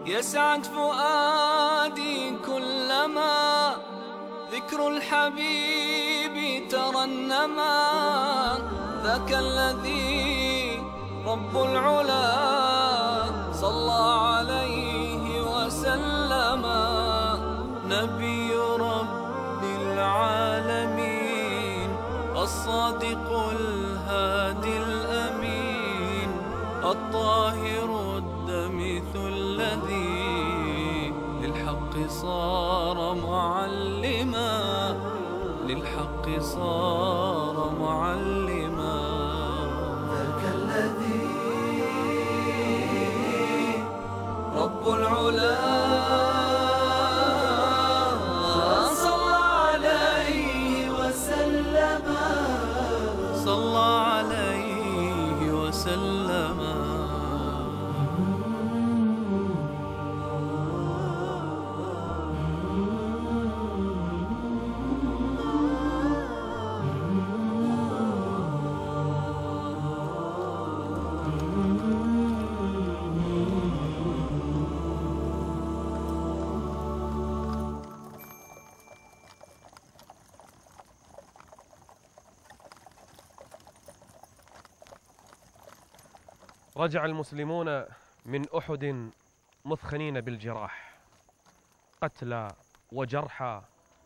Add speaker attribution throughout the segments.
Speaker 1: يسعد فؤادي كلما ذكر الحبيب ترنما. ذاك الذي رب العلا صلى عليه وسلم. نبي رب العالمين الصادق الهادي الأمين الطاهر الدمث الذي للحق صار معلما. للحق صار معلما. ذاك الذي رب العلا صلى عليه وسلم. صلى عليه وسلم.
Speaker 2: رجع المسلمون من أحد مثخنين بالجراح، قتلى وجرحى،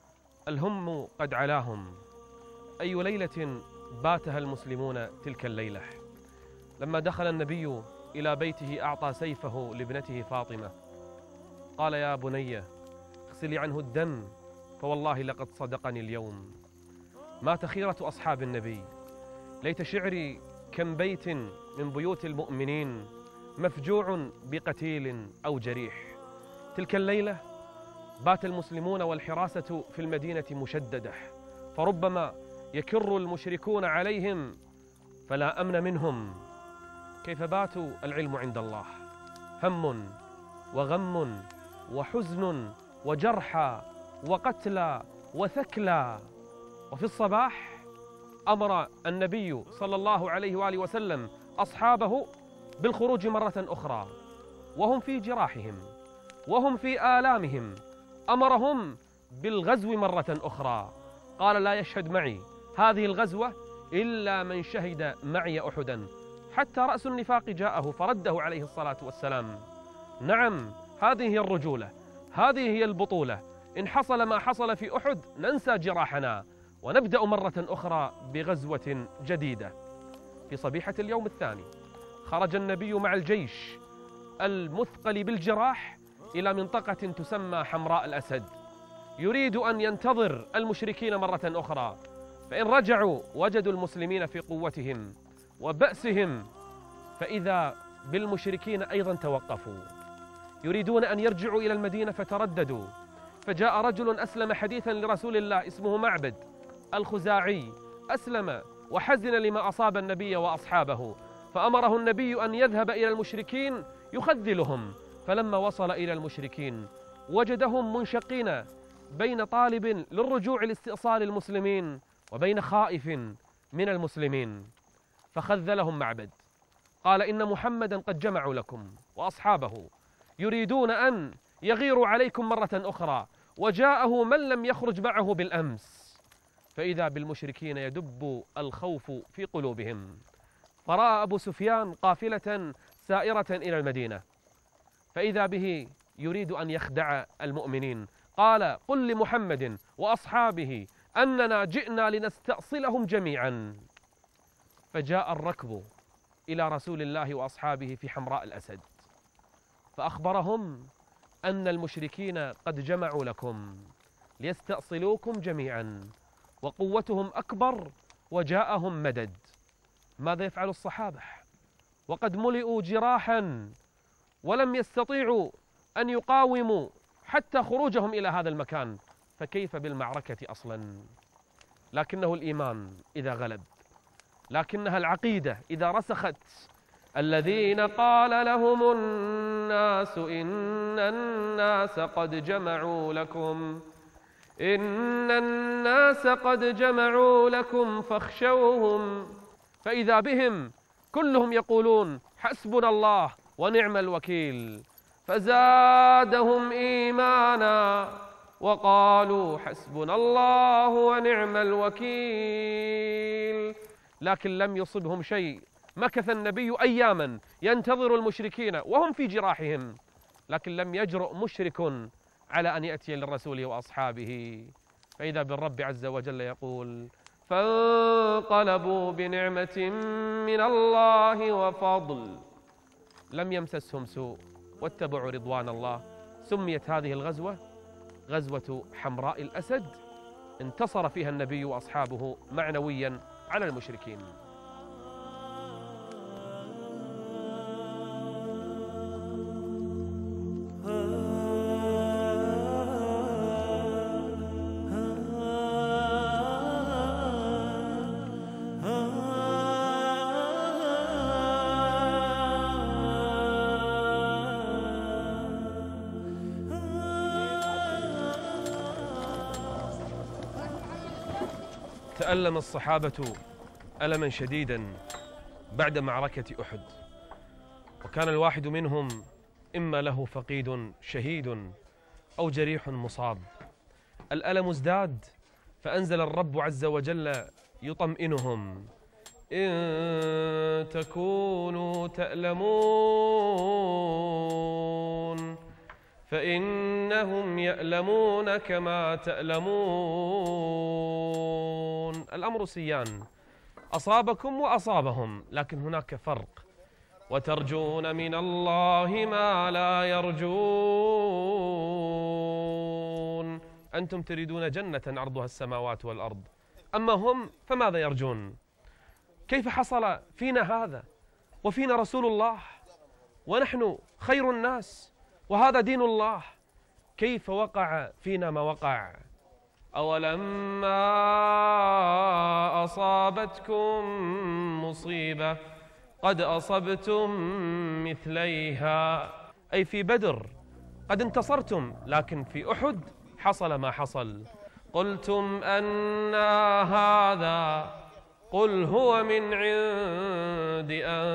Speaker 2: الهم قد علاهم. أي ليلة باتها المسلمون تلك الليلة. لما دخل النبي إلى بيته أعطى سيفه لابنته فاطمة، قال: يا بني اغسلي عنه الدم فوالله لقد صدقني اليوم. مات خيرة أصحاب النبي. ليت شعري كم بيت من بيوت المؤمنين مفجوع بقتيل أو جريح. تلك الليلة بات المسلمون والحراسة في المدينة مشددة، فربما يكر المشركون عليهم فلا أمن منهم. كيف باتوا العلم عند الله. هم وغم وحزن وجرحى وقتلى وثكلى. وفي الصباح أمر النبي صلى الله عليه وآله وسلم أصحابه بالخروج مرة أخرى، وهم في جراحهم وهم في آلامهم. أمرهم بالغزو مرة أخرى. قال: لا يشهد معي هذه الغزوة إلا من شهد معي أحدا. حتى رأس النفاق جاءه فرده عليه الصلاة والسلام. نعم، هذه هي الرجولة، هذه هي البطولة. إن حصل ما حصل في أحد ننسى جراحنا ونبدأ مرة أخرى بغزوة جديدة. في صبيحة اليوم الثاني خرج النبي مع الجيش المثقل بالجراح إلى منطقة تسمى حمراء الأسد، يريد أن ينتظر المشركين مرة أخرى. فإن رجعوا وجدوا المسلمين في قوتهم وبأسهم، فإذا بالمشركين أيضا توقفوا، يريدون أن يرجعوا إلى المدينة فترددوا. فجاء رجل أسلم حديثا لرسول الله اسمه معبد الخزاعي، أسلم وحزن لما أصاب النبي وأصحابه، فأمره النبي أن يذهب إلى المشركين يخذلهم. فلما وصل إلى المشركين وجدهم منشقين بين طالب للرجوع لاستئصال المسلمين وبين خائف من المسلمين، فخذلهم معبد. قال: إن محمدا قد جمعوا لكم وأصحابه يريدون أن يغيروا عليكم مرة أخرى، وجاءه من لم يخرج معه بالأمس. فإذا بالمشركين يدب الخوف في قلوبهم. فرأى أبو سفيان قافلة سائرة إلى المدينة، فإذا به يريد أن يخدع المؤمنين. قال: قل لمحمد وأصحابه أننا جئنا لنستأصلهم جميعا. فجاء الركب إلى رسول الله وأصحابه في حمراء الأسد، فأخبرهم أن المشركين قد جمعوا لكم ليستأصلوكم جميعا وقوتهم أكبر وجاءهم مدد. ماذا يفعل الصحابة وقد ملئوا جراحا ولم يستطيعوا أن يقاوموا حتى خروجهم إلى هذا المكان؟ فكيف بالمعركة أصلا؟ لكنه الإيمان إذا غلب، لكنها العقيدة إذا رسخت. الذين قال لهم الناس إن الناس قد جمعوا لكم فاخشوهم، فإذا بهم كلهم يقولون حسبنا الله ونعم الوكيل. فزادهم إيمانا وقالوا حسبنا الله ونعم الوكيل. لكن لم يصبهم شيء. مكث النبي أياما ينتظر المشركين وهم في جراحهم، لكن لم يجرؤ مشرك على أن يأتي للرسول وأصحابه. فإذا بالرب عز وجل يقول: فانقلبوا بنعمة من الله وفضل لم يمسسهم سوء واتبعوا رضوان الله. سميت هذه الغزوة غزوة حمراء الأسد، انتصر فيها النبي وأصحابه معنويا على المشركين. تألم الصحابة ألما شديدا بعد معركة أحد، وكان الواحد منهم إما له فقيد شهيد أو جريح مصاب. الألم ازداد، فأنزل الرب عز وجل يطمئنهم: إن تكونوا تألمون فإنهم يألمون كما تألمون. الأمر سيان، أصابكم وأصابهم، لكن هناك فرق. وترجون من الله ما لا يرجون. أنتم تريدون جنة عرضها السماوات والأرض، أما هم فماذا يرجون؟ كيف حصل فينا هذا وفينا رسول الله ونحن خير الناس وهذا دين الله؟ كيف وقع فينا ما وقع؟ أولما أصابتكم مصيبة قد أصبتم مثليها، أي في بدر قد انتصرتم، لكن في أحد حصل ما حصل. قلتم أن هذا قل هو من عند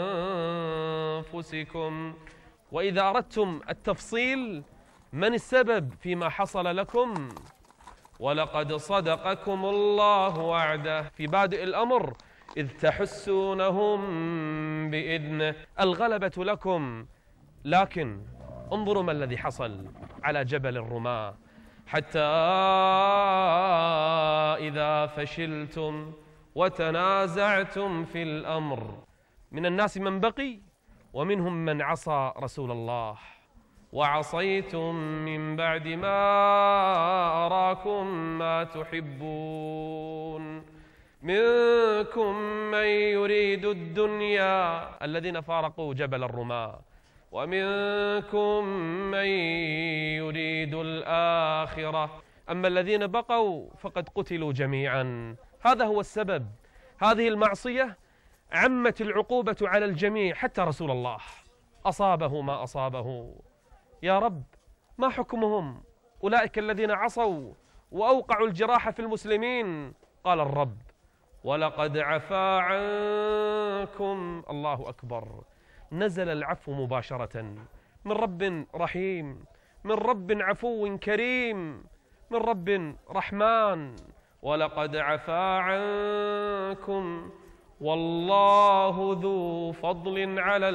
Speaker 2: أنفسكم. وإذا أردتم التفصيل من السبب فيما حصل لكم، ولقد صدقكم الله وعده في بادئ الأمر إذ تحسونهم بإذنه. الغلبة لكم، لكن انظروا ما الذي حصل على جبل الرماة. حتى إذا فشلتم وتنازعتم في الأمر، من الناس من بقي ومنهم من عصى رسول الله، وعصيتم من بعد ما أراكم ما تحبون، منكم من يريد الدنيا الذين فارقوا جبل الرماة، ومنكم من يريد الآخرة، أما الذين بقوا فقد قتلوا جميعا. هذا هو السبب. هذه المعصية عمت العقوبة على الجميع، حتى رسول الله أصابه ما أصابه. يا رب، ما حكمهم أولئك الذين عصوا وأوقعوا الجراح في المسلمين؟ قال الرب: ولقد عفا عنكم. الله أكبر. نزل العفو مباشرة من رب رحيم، من رب عفو كريم، من رب رحمن. ولقد عفا عنكم والله ذو فضل على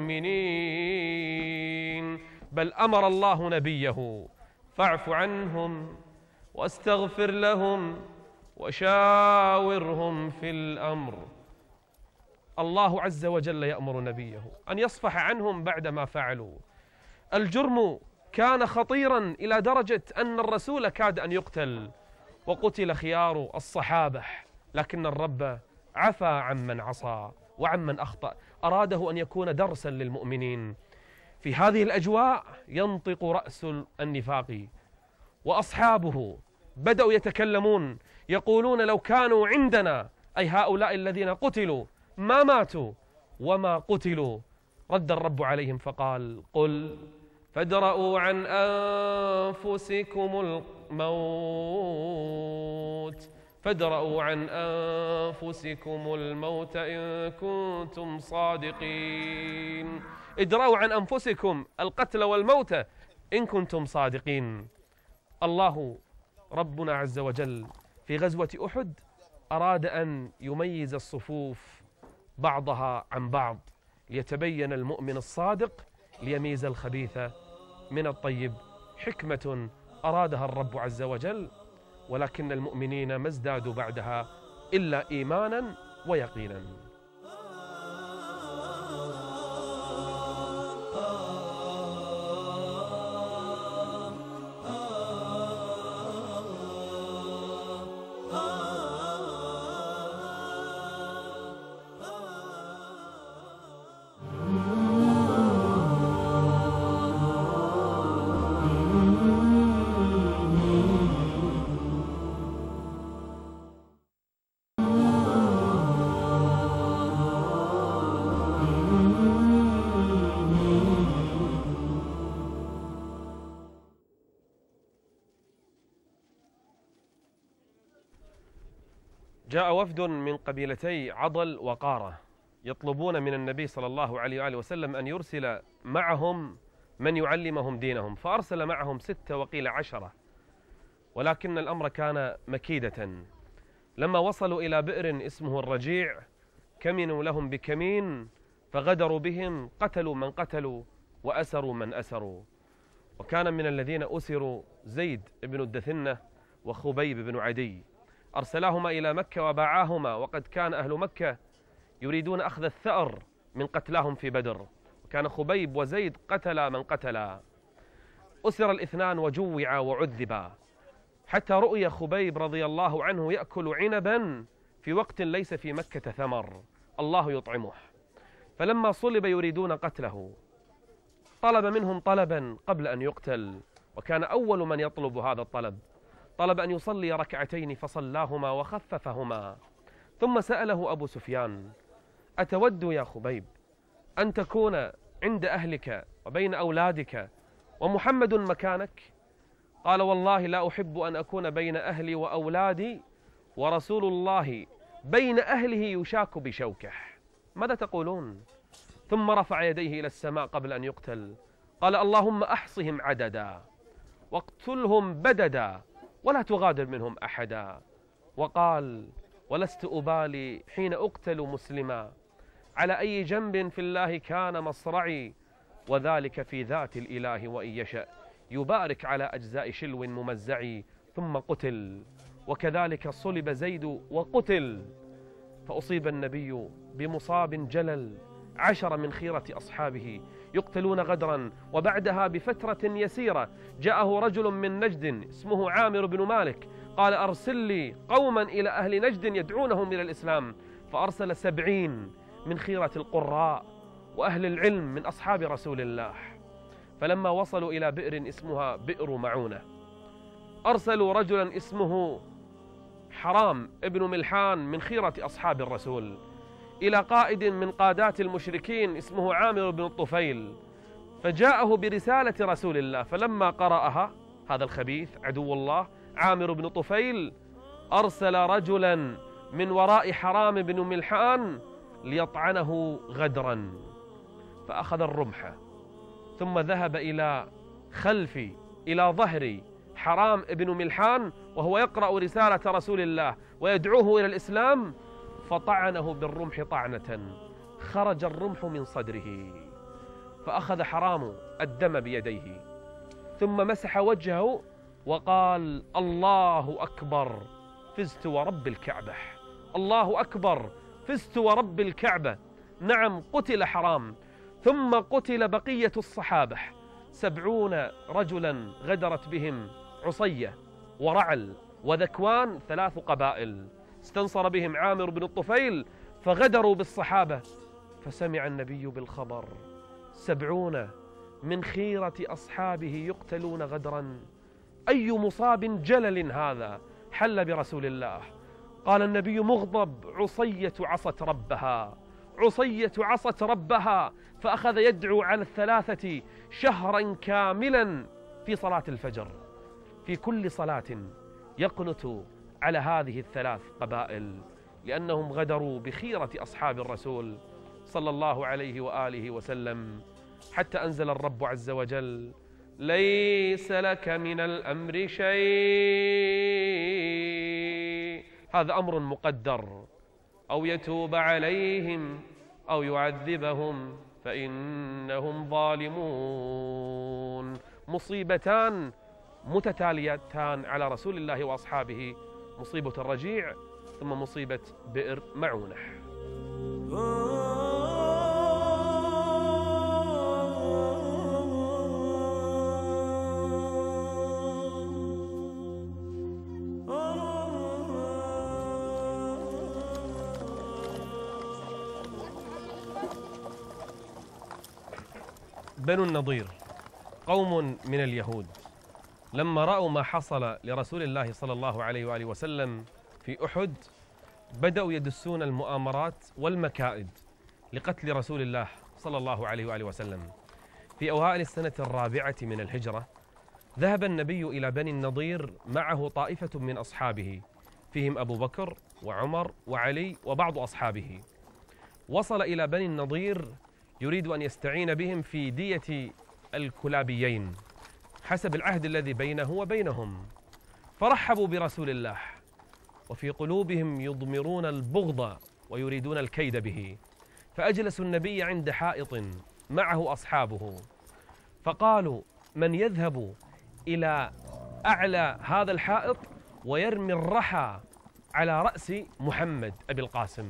Speaker 2: المؤمنين. بل أمر الله نبيه: فاعف عنهم واستغفر لهم وشاورهم في الأمر. الله عز وجل يأمر نبيه أن يصفح عنهم بعد ما فعلوا. الجرم كان خطيرا إلى درجة أن الرسول كاد أن يقتل، وقتل خيار الصحابة، لكن الرب عفى عمن عصى وعمن أخطأ. أراده أن يكون درسا للمؤمنين. في هذه الأجواء ينطق رأس النفاق، وأصحابه بدأوا يتكلمون يقولون: لو كانوا عندنا، أي هؤلاء الذين قتلوا، ما ماتوا وما قتلوا. رد الرب عليهم فقال: قل فادرءوا عن أنفسكم الموت فادرءوا عن أنفسكم الموت إن كنتم صادقين. ادرأوا عن أنفسكم القتل والموت إن كنتم صادقين. الله ربنا عز وجل في غزوة أحد أراد أن يميز الصفوف بعضها عن بعض ليتبين المؤمن الصادق، ليميز الخبيث من الطيب. حكمة أرادها الرب عز وجل، ولكن المؤمنين ما ازدادوا بعدها إلا إيمانا ويقينا. جاء وفد من قبيلتي عضل وقارة يطلبون من النبي صلى الله عليه وآله وسلم أن يرسل معهم من يعلمهم دينهم، فأرسل معهم 6 وقيل 10، ولكن الأمر كان مكيدة. لما وصلوا إلى بئر اسمه الرجيع كمنوا لهم بكمين، فغدروا بهم، قتلوا من قتلوا وأسروا من أسروا. وكان من الذين أسروا زيد بن الدثنة وخبيب بن عدي، أرسلاهما إلى مكة وباعاهما، وقد كان أهل مكة يريدون أخذ الثأر من قتلاهم في بدر، وكان خبيب وزيد قتلا من قتلا. أسر الاثنان وجوعا وعذبا، حتى رؤي خبيب رضي الله عنه يأكل عنبا في وقت ليس في مكة ثمر، الله يطعمه. فلما صلب يريدون قتله، طلب منهم طلبا قبل أن يقتل، وكان أول من يطلب هذا الطلب، طلب أن يصلي ركعتين فصلاهما وخففهما. ثم سأله أبو سفيان: أتود يا خبيب أن تكون عند أهلك وبين أولادك ومحمد مكانك؟ قال: والله لا أحب أن أكون بين أهلي وأولادي ورسول الله بين أهله يشاك بشوكه. ماذا تقولون؟ ثم رفع يديه إلى السماء قبل أن يقتل، قال: اللهم أحصهم عددا واقتلهم بددا ولا تغادر منهم أحدا. وقال: ولست أبالي حين أقتل مسلما، على أي جنب في الله كان مصرعي، وذلك في ذات الإله وإن يشأ يبارك على أجزاء شلو ممزعي. ثم قتل، وكذلك صلب زيد وقتل. فأصيب النبي بمصاب جلل، 10 من خيرة أصحابه يقتلون غدرا. وبعدها بفترة يسيرة جاءه رجل من نجد اسمه عامر بن مالك، قال: أرسل لي قوما إلى أهل نجد يدعونهم إلى الإسلام. فأرسل 70 من خيرة القراء وأهل العلم من أصحاب رسول الله. فلما وصلوا إلى بئر اسمها بئر معونة، أرسلوا رجلا اسمه حرام ابن ملحان من خيرة أصحاب الرسول إلى قائد من قادات المشركين اسمه عامر بن الطفيل، فجاءه برسالة رسول الله. فلما قرأها هذا الخبيث عدو الله عامر بن طفيل، أرسل رجلا من وراء حرام بن ملحان ليطعنه غدرا، فأخذ الرمح ثم ذهب إلى إلى ظهر حرام بن ملحان وهو يقرأ رسالة رسول الله ويدعوه إلى الإسلام، فطعنه بالرمح طعنة خرج الرمح من صدره، فأخذ حرام الدم بيديه ثم مسح وجهه وقال: الله أكبر، فزت ورب الكعبة، الله أكبر، فزت ورب الكعبة. نعم، قتل حرام، ثم قتل بقية الصحابة 70 رجلا غدرت بهم عصية ورعل وذكوان، 3 قبائل استنصر بهم عامر بن الطفيل فغدروا بالصحابة. فسمع النبي بالخبر، 70 من خيرة أصحابه يقتلون غدرا، أي مصاب جلل هذا حل برسول الله. قال النبي مغضب: عصية عصت ربها، عصية عصت ربها. فأخذ يدعو على 3 شهرا كاملا في صلاة الفجر، في كل صلاة يقنت على هذه الثلاث قبائل، لأنهم غدروا بخيرة أصحاب الرسول صلى الله عليه وآله وسلم، حتى أنزل الرب عز وجل: ليس لك من الأمر شيء، هذا أمر مقدر، أو يتوب عليهم أو يعذبهم فإنهم ظالمون. مصيبتان متتاليتان على رسول الله وأصحابه: مصيبة الرجيع ثم مصيبة بئر معونة. بنو النضير قوم من اليهود لما رأوا ما حصل لرسول الله صلى الله عليه وآله وسلم في أحد بدأوا يدسون المؤامرات والمكائد لقتل رسول الله صلى الله عليه وآله وسلم. في أوائل السنة الرابعة من الهجرة ذهب النبي إلى بني النضير معه طائفة من أصحابه، فيهم أبو بكر وعمر وعلي وبعض أصحابه. وصل إلى بني النضير يريد أن يستعين بهم في دية الكلابيين حسب العهد الذي بينه وبينهم، فرحبوا برسول الله وفي قلوبهم يضمرون البغض ويريدون الكيد به، فأجلسوا النبي عند حائط معه أصحابه، فقالوا: من يذهب إلى أعلى هذا الحائط ويرمي الرحى على رأس محمد أبي القاسم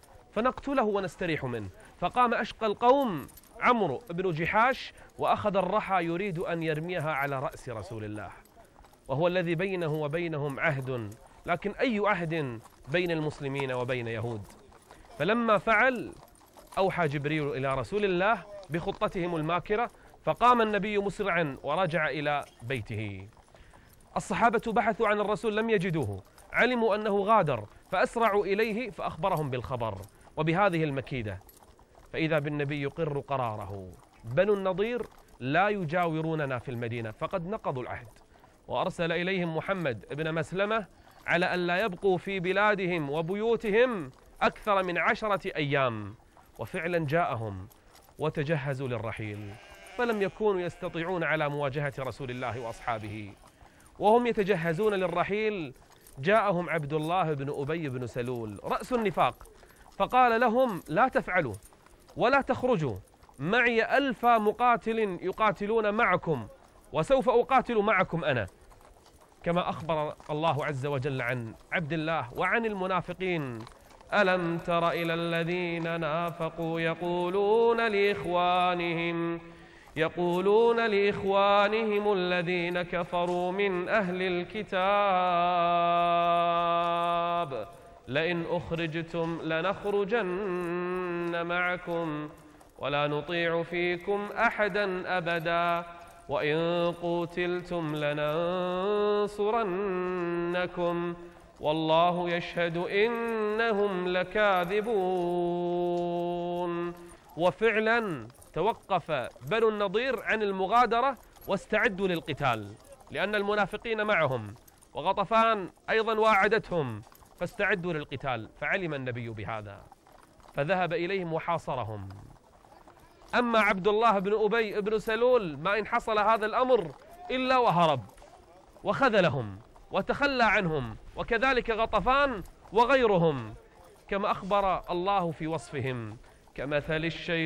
Speaker 2: فنقتله ونستريح منه. فقام أشقى القوم عمرو بن جحاش وأخذ الرحى يريد أن يرميها على رأس رسول الله، وهو الذي بينه وبينهم عهد، لكن أي عهد بين المسلمين وبين يهود؟ فلما فعل أوحى جبريل إلى رسول الله بخطتهم الماكرة، فقام النبي مسرعا ورجع إلى بيته. الصحابة بحثوا عن الرسول لم يجدوه، علموا أنه غادر فأسرعوا إليه فأخبرهم بالخبر وبهذه المكيدة، فإذا بالنبي يقر قراره: بنو النضير لا يجاوروننا في المدينة فقد نقضوا العهد. وأرسل إليهم محمد بن مسلمة على أن لا يبقوا في بلادهم وبيوتهم أكثر من 10 أيام، وفعلا جاءهم وتجهزوا للرحيل، فلم يكونوا يستطيعون على مواجهة رسول الله وأصحابه. وهم يتجهزون للرحيل جاءهم عبد الله بن أبي بن سلول رأس النفاق، فقال لهم: لا تفعلوا ولا تخرجوا، معي 1000 مقاتل يقاتلون معكم وسوف أقاتل معكم أنا، كما أخبر الله عز وجل عن عبد الله وعن المنافقين: ألم تر إلى الذين نافقوا يقولون لإخوانهم الذين كفروا من أهل الكتاب لئن أخرجتم لنخرجن معكم ولا نطيع فيكم أحدا أبدا وإن قوتلتم لننصرنكم والله يشهد إنهم لكاذبون. وفعلا توقف بنو النضير عن المغادرة واستعدوا للقتال، لأن المنافقين معهم وغطفان أيضا واعدتهم، فاستعدوا للقتال. فعلم النبي بهذا فذهب إليهم وحاصرهم. أما عبد الله بن أبي بن سلول ما إن حصل هذا الأمر إلا وهرب وخذلهم وتخلى عنهم، وكذلك غطفان وغيرهم، كما أخبر الله في وصفهم: كمثل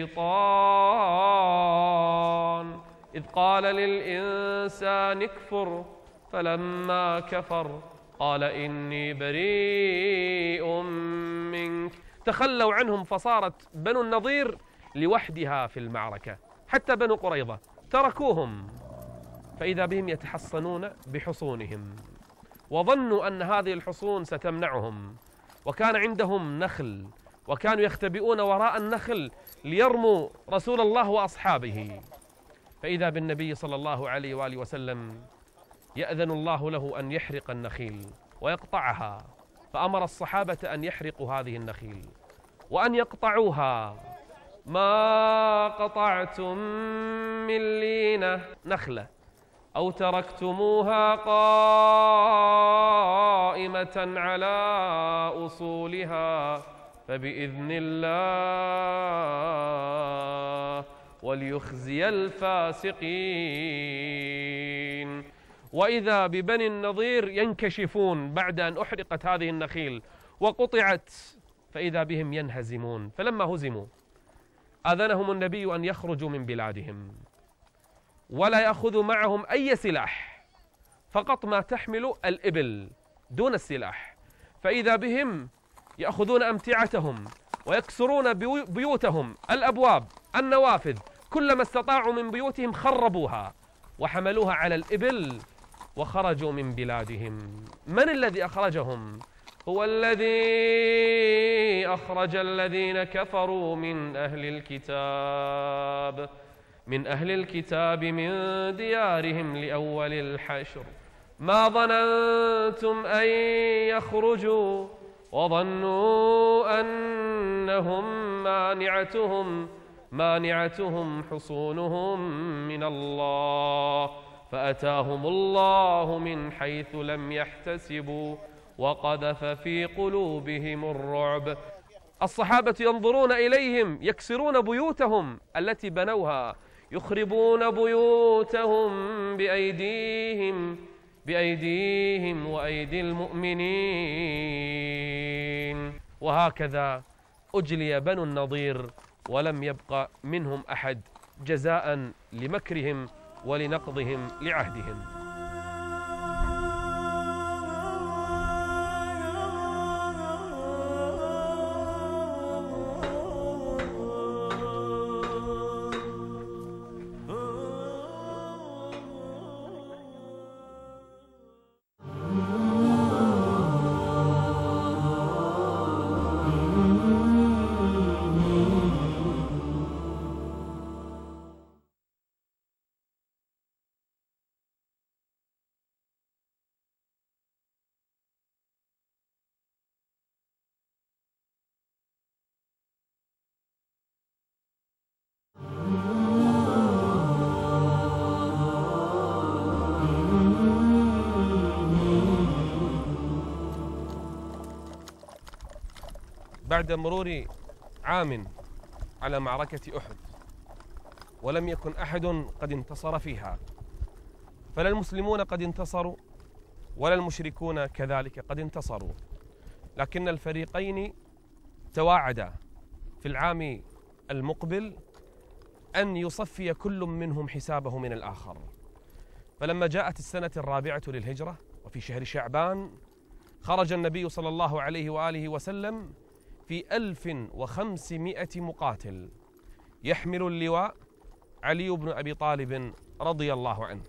Speaker 2: الشيطان إذ قال للإنسان اكفر فلما كفر قال إني بريء منك. تخلوا عنهم فصارت بنو النضير لوحدها في المعركة، حتى بنو قريظة تركوهم، فإذا بهم يتحصنون بحصونهم، وظنوا أن هذه الحصون ستمنعهم، وكان عندهم نخل وكانوا يختبئون وراء النخل ليرموا رسول الله وأصحابه. فإذا بالنبي صلى الله عليه وآله وسلم يأذن الله له أن يحرق النخيل ويقطعها، فأمر الصحابة أن يحرقوا هذه النخيل وأن يقطعوها. ما قطعتم من لينة نخلة أو تركتموها قائمة قائمة على أصولها فبإذن الله وليخزي الفاسقين. وإذا ببني النضير ينكشفون بعد أن أحرقت هذه النخيل وقطعت، فإذا بهم ينهزمون. فلما هزموا أذنهم النبي أن يخرجوا من بلادهم ولا يأخذوا معهم أي سلاح، فقط ما تحمل الإبل دون السلاح. فإذا بهم يأخذون أمتعتهم ويكسرون بيوتهم، الأبواب، النوافذ، كلما استطاعوا من بيوتهم خربوها وحملوها على الإبل وخرجوا من بلادهم. من الذي أخرجهم؟ هو الذي أخرج الذين كفروا من أهل الكتاب من ديارهم لأول الحشر ما ظننتم أن يخرجوا وظنوا أنهم مانعتهم حصونهم من الله فأتاهم الله من حيث لم يحتسبوا وقذف في قلوبهم الرعب. الصحابة ينظرون إليهم يكسرون بيوتهم التي بنوها، يخربون بيوتهم بأيديهم وأيدي المؤمنين. وهكذا أجلي بنو النضير ولم يبق منهم أحد جزاء لمكرهم ولنقضهم لعهدهم. بعد مرور عام على معركة أحد ولم يكن أحد قد انتصر فيها، فلا المسلمون قد انتصروا ولا المشركون كذلك قد انتصروا، لكن الفريقين تواعدا في العام المقبل أن يصفي كل منهم حسابه من الآخر. فلما جاءت السنة الرابعة للهجرة وفي شهر شعبان خرج النبي صلى الله عليه وآله وسلم في 1500 مقاتل يحمل اللواء علي بن أبي طالب رضي الله عنه.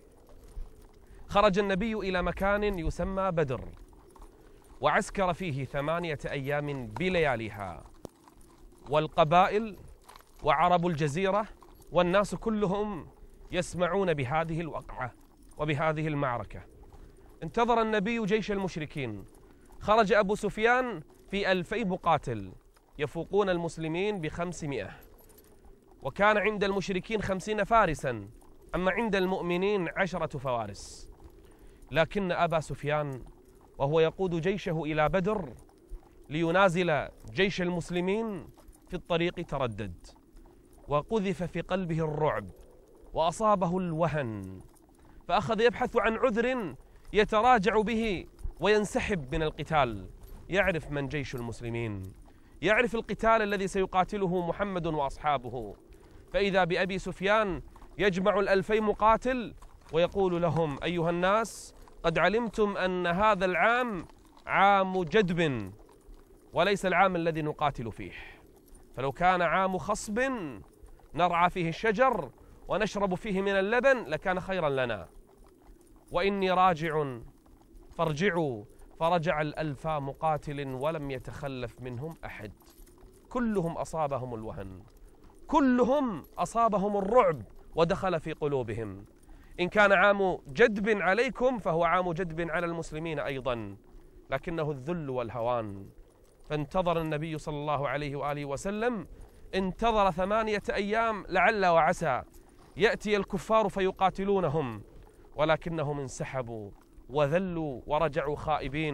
Speaker 2: خرج النبي إلى مكان يسمى بدر وعسكر فيه 8 أيام بلياليها، والقبائل وعرب الجزيرة والناس كلهم يسمعون بهذه الوقعة وبهذه المعركة. انتظر النبي جيش المشركين، خرج أبو سفيان في 2000 مقاتل يفوقون المسلمين ب500، وكان عند المشركين 50 فارسا، أما عند المؤمنين 10 فوارس. لكن أبا سفيان وهو يقود جيشه إلى بدر لينازل جيش المسلمين في الطريق تردد، وقذف في قلبه الرعب وأصابه الوهن، فأخذ يبحث عن عذر يتراجع به وينسحب من القتال. يعرف من جيش المسلمين، يعرف القتال الذي سيقاتله محمد وأصحابه، فإذا بأبي سفيان يجمع 2000 مقاتل ويقول لهم: أيها الناس، قد علمتم أن هذا العام عام جدب وليس العام الذي نقاتل فيه، فلو كان عام خصب نرعى فيه الشجر ونشرب فيه من اللبن لكان خيرا لنا، وإني راجع فارجعوا. فرجع 1000 مقاتل ولم يتخلف منهم أحد، كلهم أصابهم الوهن، كلهم أصابهم الرعب ودخل في قلوبهم. إن كان عام جدب عليكم فهو عام جدب على المسلمين أيضا، لكنه الذل والهوان. فانتظر النبي صلى الله عليه وآله وسلم، انتظر 8 أيام لعل وعسى يأتي الكفار فيقاتلونهم، ولكنهم انسحبوا وذلوا ورجعوا خائبين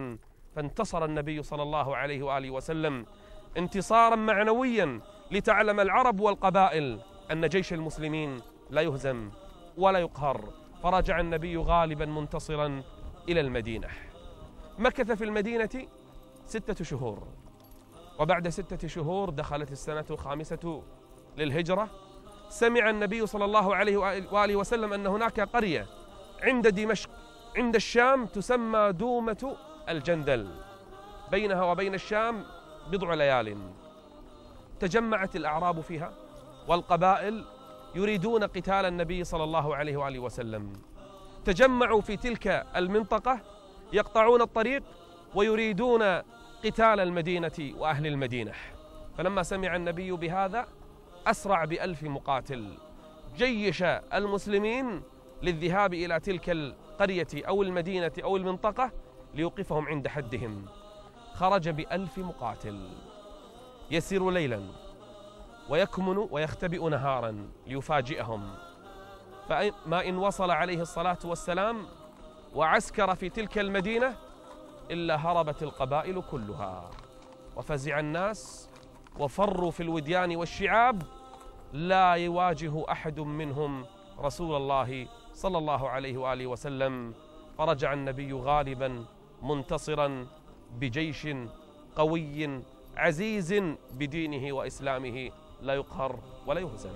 Speaker 2: فانتصر النبي صلى الله عليه وآله وسلم انتصارا معنويا لتعلم العرب والقبائل أن جيش المسلمين لا يهزم ولا يقهر. فرجع النبي غالبا منتصرا إلى المدينة. مكث في المدينة 6 شهور، وبعد 6 شهور دخلت السنة 5 للهجرة. سمع النبي صلى الله عليه وآله وسلم أن هناك قرية عند دمشق عند الشام تسمى دومة الجندل، بينها وبين الشام بضع ليال. تجمعت الأعراب فيها والقبائل يريدون قتال النبي صلى الله عليه وآله وسلم. تجمعوا في تلك المنطقة يقطعون الطريق ويريدون قتال المدينة وأهل المدينة. فلما سمع النبي بهذا أسرع ب1000 مقاتل، جيش المسلمين للذهاب إلى تلك القرية أو المدينة أو المنطقة ليوقفهم عند حدهم. خرج ب1000 مقاتل يسير ليلا ويكمن ويختبئ نهارا ليفاجئهم. فما إن وصل عليه الصلاة والسلام وعسكر في تلك المدينة إلا هربت القبائل كلها وفزع الناس وفروا في الوديان والشعاب، لا يواجه أحد منهم رسول الله صلى الله عليه وآله وسلم. فرجع النبي غالبا منتصرا بجيش قوي عزيز بدينه وإسلامه لا يقهر ولا يهزم.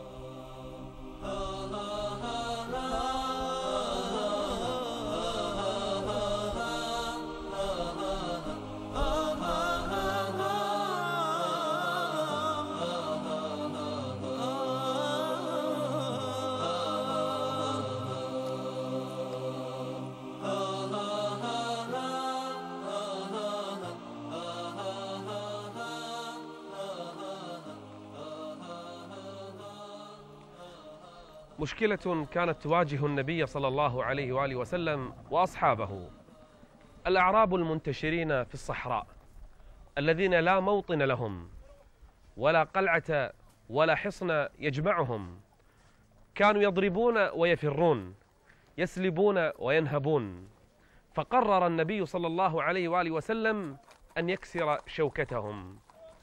Speaker 2: مشكلة كانت تواجه النبي صلى الله عليه وآله وسلم وأصحابه. الأعراب المنتشرين في الصحراء الذين لا موطن لهم ولا قلعة ولا حصن يجمعهم، كانوا يضربون ويفرون، يسلبون وينهبون. فقرر النبي صلى الله عليه وآله وسلم أن يكسر شوكتهم.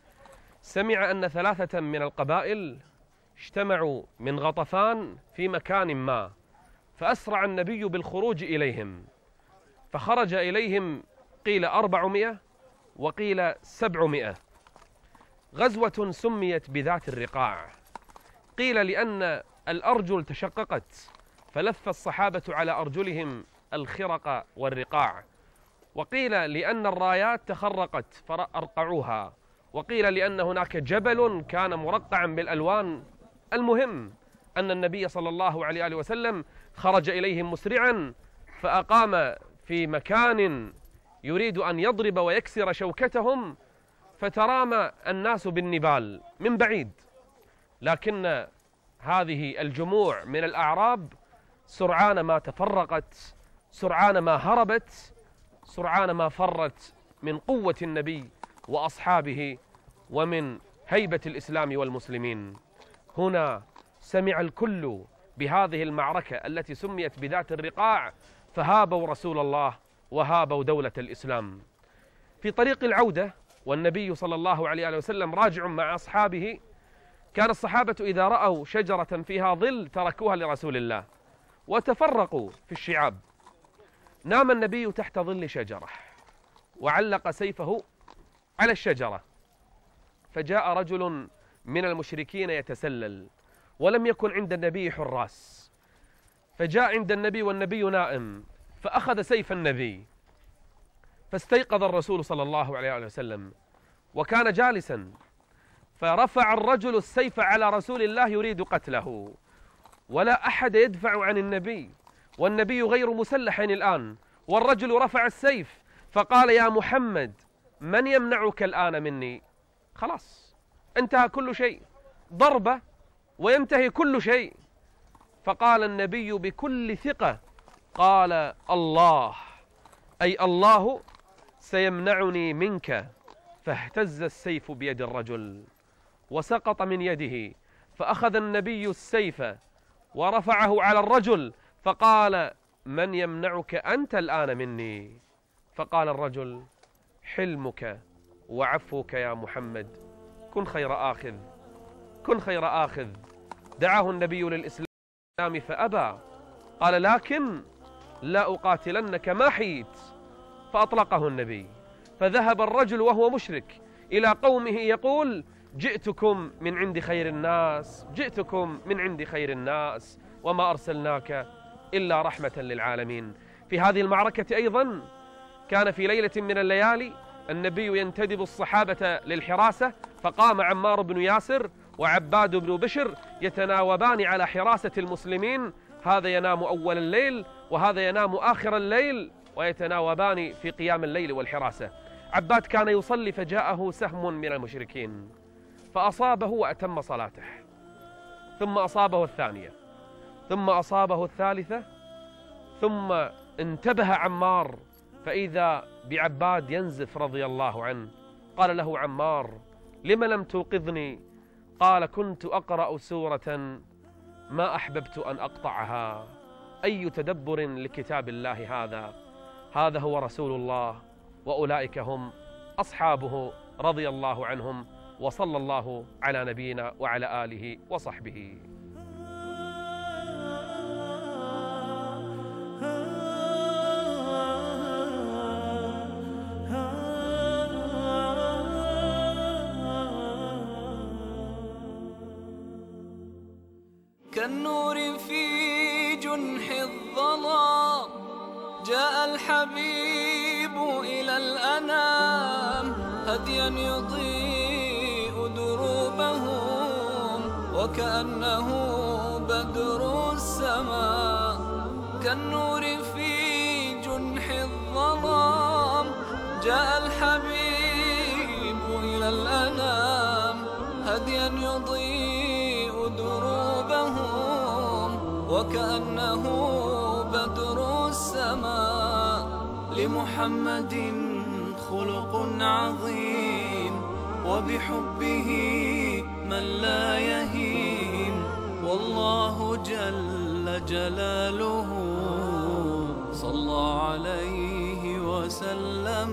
Speaker 2: سمع أن 3 من القبائل اجتمعوا من غطفان في مكان ما، فأسرع النبي بالخروج إليهم. فخرج إليهم قيل 400 وقيل 700. غزوة سميت بذات الرقاع، قيل لأن الأرجل تشققت فلف الصحابة على أرجلهم الخرق والرقاع، وقيل لأن الرايات تخرقت فأرقعوها، وقيل لأن هناك جبل كان مرقعا بالألوان. المهم أن النبي صلى الله عليه وسلم خرج إليهم مسرعا، فأقام في مكان يريد أن يضرب ويكسر شوكتهم، فترامى الناس بالنبال من بعيد. لكن هذه الجموع من الأعراب سرعان ما تفرقت، سرعان ما هربت، سرعان ما فرت من قوة النبي وأصحابه ومن هيبة الإسلام والمسلمين. هنا سمع الكل بهذه المعركة التي سميت بذات الرقاع، فهابوا رسول الله وهابوا دولة الإسلام. في طريق العودة والنبي صلى الله عليه وسلم راجع مع أصحابه، كان الصحابة إذا رأوا شجرة فيها ظل تركوها لرسول الله وتفرقوا في الشعاب. نام النبي تحت ظل شجرة وعلق سيفه على الشجرة، فجاء رجل من المشركين يتسلل ولم يكن عند النبي حراس، فجاء عند النبي والنبي نائم، فأخذ سيف النبي، فاستيقظ الرسول صلى الله عليه وسلم وكان جالسا، فرفع الرجل السيف على رسول الله يريد قتله، ولا أحد يدفع عن النبي، والنبي غير مسلح الآن، والرجل رفع السيف فقال: يا محمد من يمنعك الآن مني؟ خلاص انتهى كل شيء، ضربة وينتهي كل شيء. فقال النبي بكل ثقة، قال: الله، أي الله سيمنعني منك. فاهتز السيف بيد الرجل وسقط من يده، فأخذ النبي السيف ورفعه على الرجل فقال: من يمنعك أنت الآن مني؟ فقال الرجل: حلمك وعفوك يا محمد، كن خير آخذ، كن خير آخذ. دعاه النبي للإسلام فأبى، قال لكن لا أقاتلنك ما حييت، فأطلقه النبي. فذهب الرجل وهو مشرك إلى قومه يقول: جئتكم من عند خير الناس، جئتكم من عند خير الناس، وما أرسلناك إلا رحمة للعالمين. في هذه المعركة أيضا كان في ليلة من الليالي النبي ينتدب الصحابة للحراسة، فقام عمار بن ياسر وعباد بن بشر يتناوبان على حراسة المسلمين، هذا ينام أول الليل وهذا ينام آخر الليل، ويتناوبان في قيام الليل والحراسة. عباد كان يصلي فجاءه سهم من المشركين فأصابه وأتم صلاته، ثم أصابه الثانية، ثم أصابه الثالثة، ثم انتبه عمار فإذا بعباد ينزف رضي الله عنه. قال له عمار: لم لم توقظني؟ قال: كنت أقرأ سورة ما أحببت أن أقطعها. أي تدبر لكتاب الله هذا؟ هذا هو رسول الله، وأولئك هم أصحابه رضي الله عنهم، وصلى الله على نبينا وعلى آله وصحبه.
Speaker 1: كالنور في جنح الظلام جاء الحبيب إلى الأنام، هديا يضيء دروبهم وكأنه بدر السماء. كالنور في جنح الظلام جاء الحبيب إلى الأنام، هديا يضيء دروبهم وكأنه بدر السماء. لمحمد خلق عظيم وبحبه من لا يهيم، والله جل جلاله صلى عليه وسلم.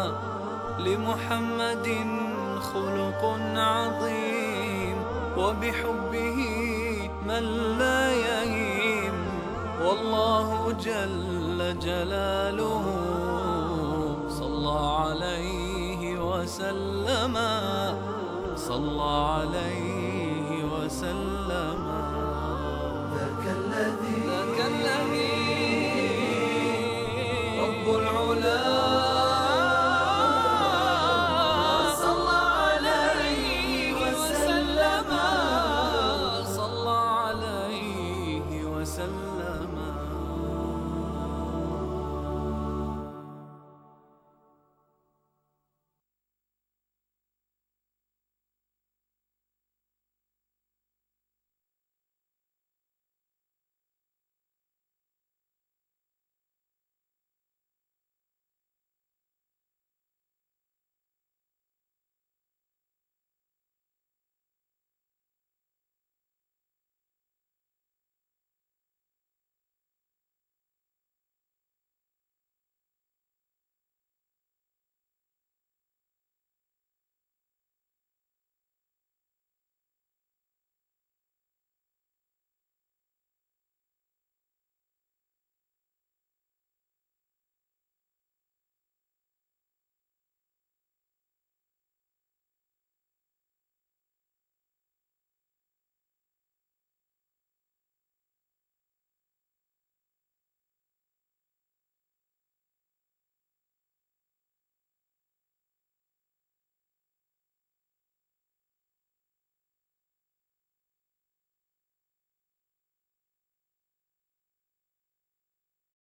Speaker 1: لمحمد خلق عظيم وبحبه من لا يهيم، والله جل جلاله صلى عليه وسلم، صلى عليه وسلم. ذاك الذي رب العلا